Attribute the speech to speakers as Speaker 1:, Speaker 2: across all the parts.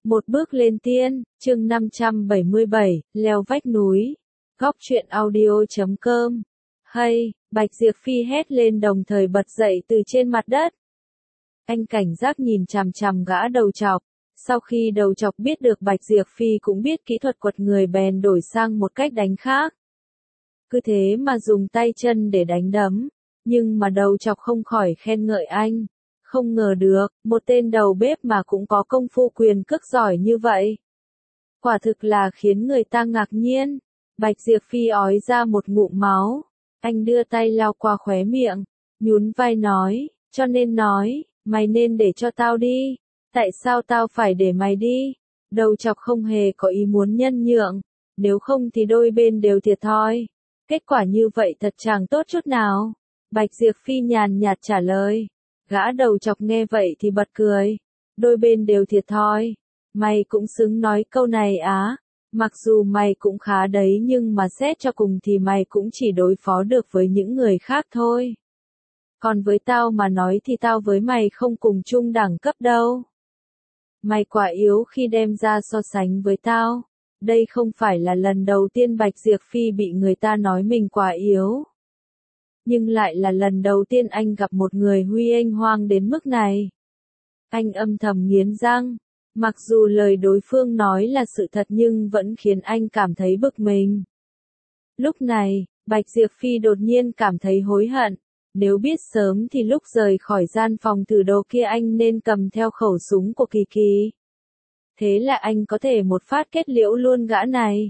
Speaker 1: Một bước lên tiên, chương 577, leo vách núi. Góc truyện audio.com. Hay, Bạch Diệp Phi hét lên đồng thời bật dậy từ trên mặt đất. Anh cảnh giác nhìn chằm chằm gã đầu trọc. Sau khi đầu trọc biết được Bạch Diệp Phi cũng biết kỹ thuật quật người bèn đổi sang một cách đánh khác. Cứ thế mà dùng tay chân để đánh đấm. Nhưng mà đầu trọc không khỏi khen ngợi anh. Không ngờ được, một tên đầu bếp mà cũng có công phu quyền cước giỏi như vậy. Quả thực là khiến người ta ngạc nhiên. Bạch Diệp Phi ói ra một ngụm máu. Anh đưa tay lau qua khóe miệng, nhún vai nói, cho nên nói, mày nên để cho tao đi. Tại sao tao phải để mày đi? Đầu trọc không hề có ý muốn nhân nhượng, nếu không thì đôi bên đều thiệt thòi. Kết quả như vậy thật chẳng tốt chút nào. Bạch Diệp Phi nhàn nhạt trả lời. Gã đầu chọc nghe vậy thì bật cười. Đôi bên đều thiệt thòi. Mày cũng xứng nói câu này á. Mặc dù mày cũng khá đấy nhưng mà xét cho cùng thì mày cũng chỉ đối phó được với những người khác thôi. Còn với tao mà nói thì tao với mày không cùng chung đẳng cấp đâu. Mày quả yếu khi đem ra so sánh với tao. Đây không phải là lần đầu tiên Bạch Diệp Phi bị người ta nói mình quả yếu. Nhưng lại là lần đầu tiên anh gặp một người huy anh hoang đến mức này. Anh âm thầm nghiến răng. Mặc dù lời đối phương nói là sự thật nhưng vẫn khiến anh cảm thấy bực mình. Lúc này, Bạch Diệp Phi đột nhiên cảm thấy hối hận. Nếu biết sớm thì lúc rời khỏi gian phòng thử đồ kia anh nên cầm theo khẩu súng của Kỳ Kỳ. Thế là anh có thể một phát kết liễu luôn gã này.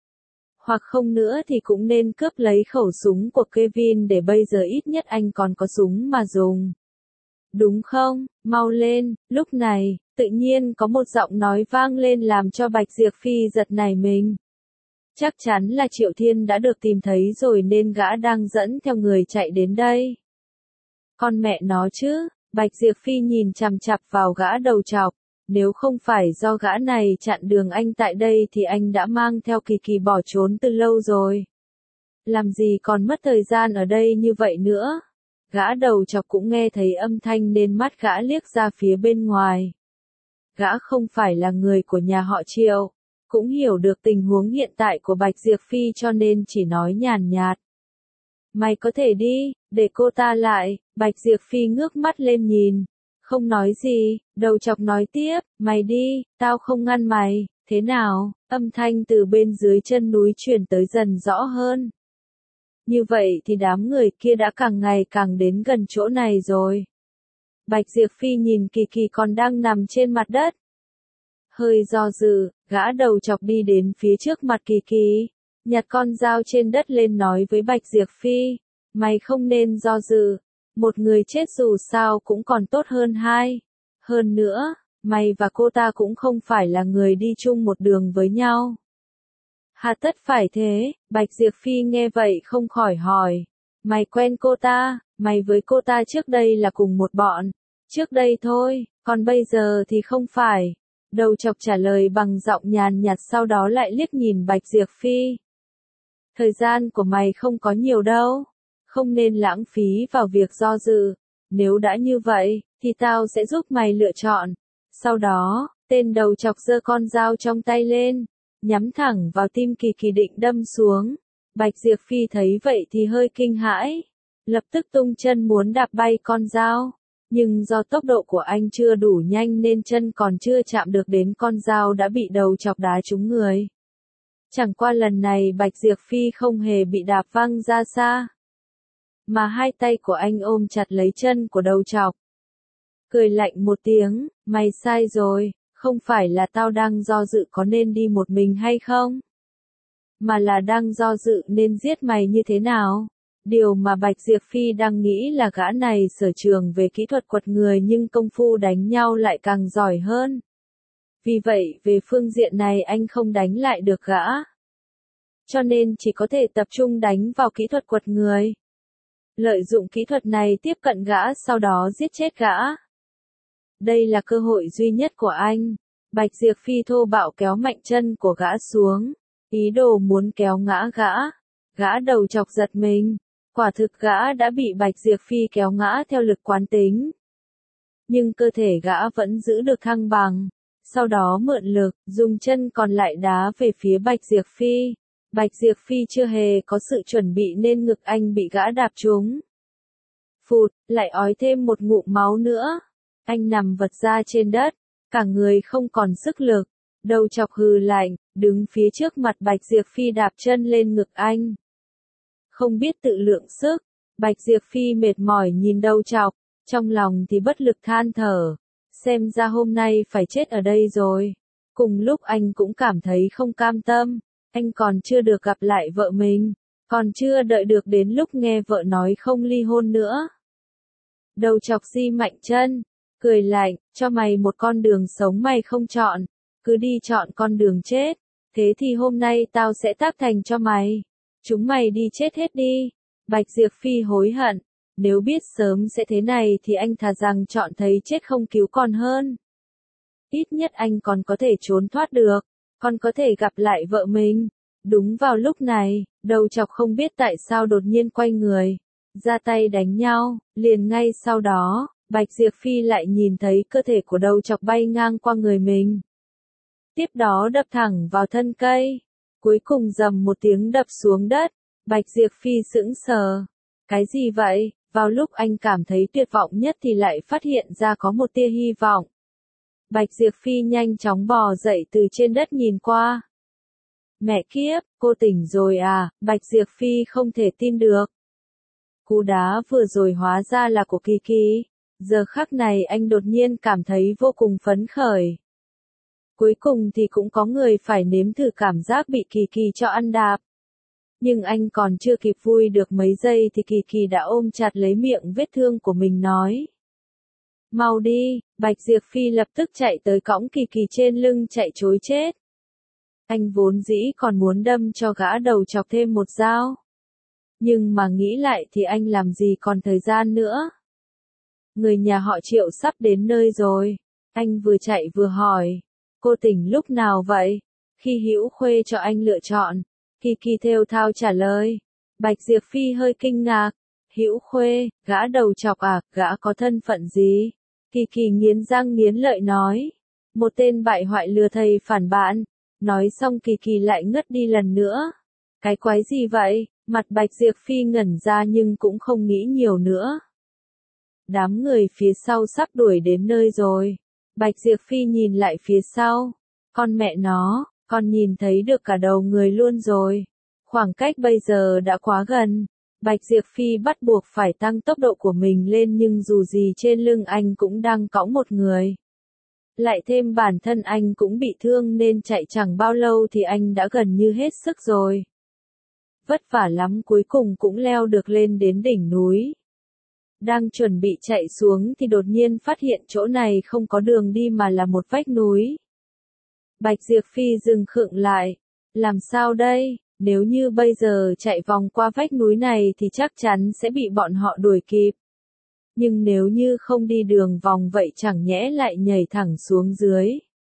Speaker 1: Hoặc không nữa thì cũng nên cướp lấy khẩu súng của Kevin để bây giờ ít nhất anh còn có súng mà dùng. Đúng không, mau lên, lúc này, tự nhiên có một giọng nói vang lên làm cho Bạch Diệp Phi giật nảy mình. Chắc chắn là Triệu Thiên đã được tìm thấy rồi nên gã đang dẫn theo người chạy đến đây. Con mẹ nó chứ, Bạch Diệp Phi nhìn chằm chằm vào gã đầu trọc. Nếu không phải do gã này chặn đường anh tại đây thì anh đã mang theo Kỳ Kỳ bỏ trốn từ lâu rồi. Làm gì còn mất thời gian ở đây như vậy nữa. Gã đầu chọc cũng nghe thấy âm thanh nên mắt gã liếc ra phía bên ngoài. Gã không phải là người của nhà họ Triệu, cũng hiểu được tình huống hiện tại của Bạch Diệp Phi cho nên chỉ nói nhàn nhạt. Mày có thể đi, để cô ta lại. Bạch Diệp Phi ngước mắt lên nhìn. Không nói gì, đầu chọc nói tiếp, mày đi, tao không ngăn mày, thế nào? Âm thanh từ bên dưới chân núi truyền tới dần rõ hơn. Như vậy thì đám người kia đã càng ngày càng đến gần chỗ này rồi. Bạch Diệp Phi nhìn Kỳ Kỳ còn đang nằm trên mặt đất. Hơi do dự, gã đầu chọc đi đến phía trước mặt Kỳ Kỳ, nhặt con dao trên đất lên nói với Bạch Diệp Phi, mày không nên do dự. Một người chết dù sao cũng còn tốt hơn hai. Hơn nữa, mày và cô ta cũng không phải là người đi chung một đường với nhau. Hà tất phải thế, Bạch Diệp Phi nghe vậy không khỏi hỏi. Mày quen cô ta, mày với cô ta trước đây là cùng một bọn. Trước đây thôi, còn bây giờ thì không phải. Đầu chọc trả lời bằng giọng nhàn nhạt sau đó lại liếc nhìn Bạch Diệp Phi. Thời gian của mày không có nhiều đâu. Không nên lãng phí vào việc do dự. Nếu đã như vậy, thì tao sẽ giúp mày lựa chọn. Sau đó, tên đầu chọc giơ con dao trong tay lên, nhắm thẳng vào tim Kỳ Kỳ định đâm xuống. Bạch Diệp Phi thấy vậy thì hơi kinh hãi. Lập tức tung chân muốn đạp bay con dao. Nhưng do tốc độ của anh chưa đủ nhanh nên chân còn chưa chạm được đến con dao đã bị đầu chọc đá trúng người. Chẳng qua lần này Bạch Diệp Phi không hề bị đạp văng ra xa. Mà hai tay của anh ôm chặt lấy chân của đầu trọc. Cười lạnh một tiếng, mày sai rồi, không phải là tao đang do dự có nên đi một mình hay không? Mà là đang do dự nên giết mày như thế nào? Điều mà Bạch Diệp Phi đang nghĩ là gã này sở trường về kỹ thuật quật người nhưng công phu đánh nhau lại càng giỏi hơn. Vì vậy về phương diện này anh không đánh lại được gã. Cho nên chỉ có thể tập trung đánh vào kỹ thuật quật người. Lợi dụng kỹ thuật này tiếp cận gã sau đó giết chết gã. Đây là cơ hội duy nhất của anh. Bạch Diệp Phi thô bạo kéo mạnh chân của gã xuống. Ý đồ muốn kéo ngã gã. Gã đầu chọc giật mình. Quả thực gã đã bị Bạch Diệp Phi kéo ngã theo lực quán tính. Nhưng cơ thể gã vẫn giữ được thăng bằng. sau đó mượn lực, dùng chân còn lại đá về phía Bạch Diệp Phi. Bạch Diệp Phi chưa hề có sự chuẩn bị nên ngực anh bị gã đạp trúng. Phụt, lại ói thêm một ngụm máu nữa. Anh nằm vật ra trên đất, cả người không còn sức lực, đầu chọc hừ lạnh, đứng phía trước mặt Bạch Diệp Phi đạp chân lên ngực anh. Không biết tự lượng sức, Bạch Diệp Phi mệt mỏi nhìn đầu chọc, trong lòng thì bất lực than thở, xem ra hôm nay phải chết ở đây rồi. Cùng lúc anh cũng cảm thấy không cam tâm, anh còn chưa được gặp lại vợ mình, còn chưa đợi được đến lúc nghe vợ nói không ly hôn nữa. Đầu chọc di mạnh chân, cười lạnh, cho mày một con đường sống mày không chọn, cứ đi chọn con đường chết, thế thì hôm nay tao sẽ táp thành cho mày. Chúng mày đi chết hết đi. Bạch Diệp Phi hối hận, nếu biết sớm sẽ thế này thì anh thà rằng chọn thấy chết không cứu còn hơn. Ít nhất anh còn có thể trốn thoát được, còn có thể gặp lại vợ mình. Đúng vào lúc này, đầu chọc không biết tại sao đột nhiên quay người, ra tay đánh nhau, liền ngay sau đó, Bạch Diệp Phi lại nhìn thấy cơ thể của đầu chọc bay ngang qua người mình. Tiếp đó đập thẳng vào thân cây, cuối cùng rầm một tiếng đập xuống đất, Bạch Diệp Phi sững sờ. Cái gì vậy? Vào lúc anh cảm thấy tuyệt vọng nhất thì lại phát hiện ra có một tia hy vọng. Bạch Diệp Phi nhanh chóng bò dậy từ trên đất nhìn qua. Mẹ kiếp, cô tỉnh rồi à? Bạch Diệp Phi không thể tin được. Cú đá vừa rồi hóa ra là của Kỳ Kỳ. Giờ khắc này anh đột nhiên cảm thấy vô cùng phấn khởi. Cuối cùng thì cũng có người phải nếm thử cảm giác bị Kỳ Kỳ cho ăn đạp. Nhưng anh còn chưa kịp vui được mấy giây thì Kỳ Kỳ đã ôm chặt lấy miệng vết thương của mình nói. Mau đi, Bạch Diệp Phi lập tức chạy tới cõng Kỳ Kỳ trên lưng chạy trối chết. Anh vốn dĩ còn muốn đâm cho gã đầu chọc thêm một dao. Nhưng mà nghĩ lại thì anh làm gì còn thời gian nữa. Người nhà họ Triệu sắp đến nơi rồi. Anh vừa chạy vừa hỏi. Cô tỉnh lúc nào vậy? Khi Hữu Khuê cho anh lựa chọn. Kỳ Kỳ thều thào trả lời. Bạch Diệp Phi hơi kinh ngạc. Hữu Khuê, gã đầu chọc à, gã có thân phận gì? Kỳ Kỳ nghiến răng nghiến lợi nói. Một tên bại hoại lừa thầy phản bạn. Nói xong Kỳ Kỳ lại ngất đi lần nữa. Cái quái gì vậy? Mặt Bạch Diệp Phi ngẩn ra nhưng cũng không nghĩ nhiều nữa. Đám người phía sau sắp đuổi đến nơi rồi. Bạch Diệp Phi nhìn lại phía sau. Con mẹ nó, con nhìn thấy được cả đầu người luôn rồi. Khoảng cách bây giờ đã quá gần. Bạch Diệp Phi bắt buộc phải tăng tốc độ của mình lên nhưng dù gì trên lưng anh cũng đang cõng một người. Lại thêm bản thân anh cũng bị thương nên chạy chẳng bao lâu thì anh đã gần như hết sức rồi. Vất vả lắm cuối cùng cũng leo được lên đến đỉnh núi. Đang chuẩn bị chạy xuống thì đột nhiên phát hiện chỗ này không có đường đi mà là một vách núi. Bạch Diệp Phi dừng khựng lại. Làm sao đây? Nếu như bây giờ chạy vòng qua vách núi này thì chắc chắn sẽ bị bọn họ đuổi kịp. Nhưng nếu như không đi đường vòng vậy chẳng nhẽ lại nhảy thẳng xuống dưới.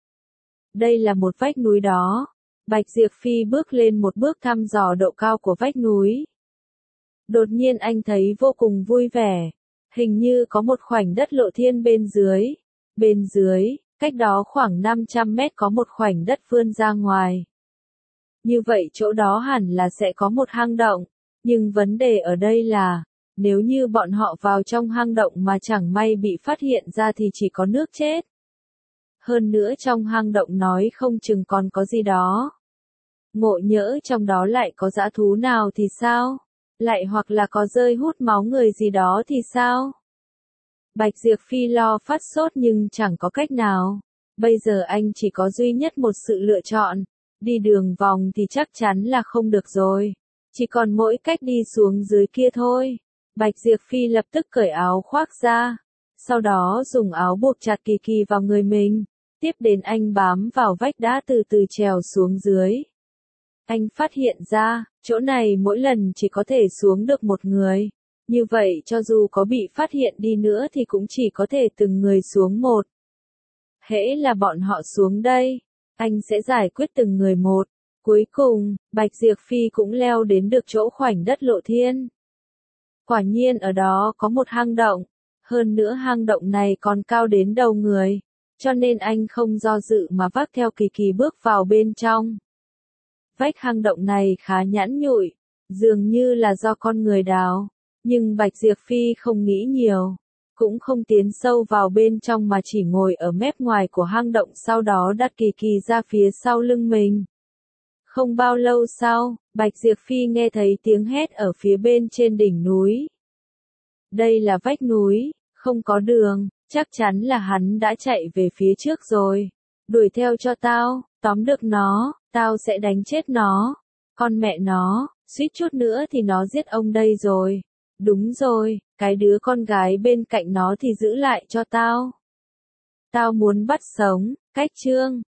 Speaker 1: Đây là một vách núi đó. Bạch Diệp Phi bước lên một bước thăm dò độ cao của vách núi. Đột nhiên anh thấy vô cùng vui vẻ. Hình như có một khoảnh đất lộ thiên bên dưới. Bên dưới, cách đó khoảng 500 mét có một khoảnh đất vươn ra ngoài. Như vậy chỗ đó hẳn là sẽ có một hang động. Nhưng vấn đề ở đây là, nếu như bọn họ vào trong hang động mà chẳng may bị phát hiện ra thì chỉ có nước chết. Hơn nữa trong hang động nói không chừng còn có gì đó. Ngộ nhỡ trong đó lại có dã thú nào thì sao? Lại hoặc là có rơi hút máu người gì đó thì sao? Bạch Diệp Phi lo phát sốt nhưng chẳng có cách nào. Bây giờ anh chỉ có duy nhất một sự lựa chọn. Đi đường vòng thì chắc chắn là không được rồi. Chỉ còn mỗi cách đi xuống dưới kia thôi. Bạch Diệp Phi lập tức cởi áo khoác ra. Sau đó dùng áo buộc chặt Kỳ Kỳ vào người mình. Tiếp đến anh bám vào vách đá từ từ trèo xuống dưới. Anh phát hiện ra, chỗ này mỗi lần chỉ có thể xuống được một người. Như vậy cho dù có bị phát hiện đi nữa thì cũng chỉ có thể từng người xuống một. Hễ là bọn họ xuống đây, anh sẽ giải quyết từng người một. Cuối cùng, Bạch Diệp Phi cũng leo đến được chỗ khoảnh đất lộ thiên. Quả nhiên ở đó có một hang động. Hơn nữa hang động này còn cao đến đầu người. cho nên anh không do dự mà vác theo Kỳ Kỳ bước vào bên trong. Vách hang động này khá nhẵn nhụi, dường như là do con người đào, nhưng Bạch Diệp Phi không nghĩ nhiều, cũng không tiến sâu vào bên trong mà chỉ ngồi ở mép ngoài của hang động, sau đó đặt Kỳ Kỳ ra phía sau lưng mình. Không bao lâu sau, Bạch Diệp Phi nghe thấy tiếng hét ở phía bên trên đỉnh núi. Đây là vách núi, không có đường, chắc chắn là hắn đã chạy về phía trước rồi. Đuổi theo cho tao, tóm được nó, tao sẽ đánh chết nó. Con mẹ nó, suýt chút nữa thì nó giết ông đây rồi. Đúng rồi, cái đứa con gái bên cạnh nó thì giữ lại cho tao. Tao muốn bắt sống, cách chương.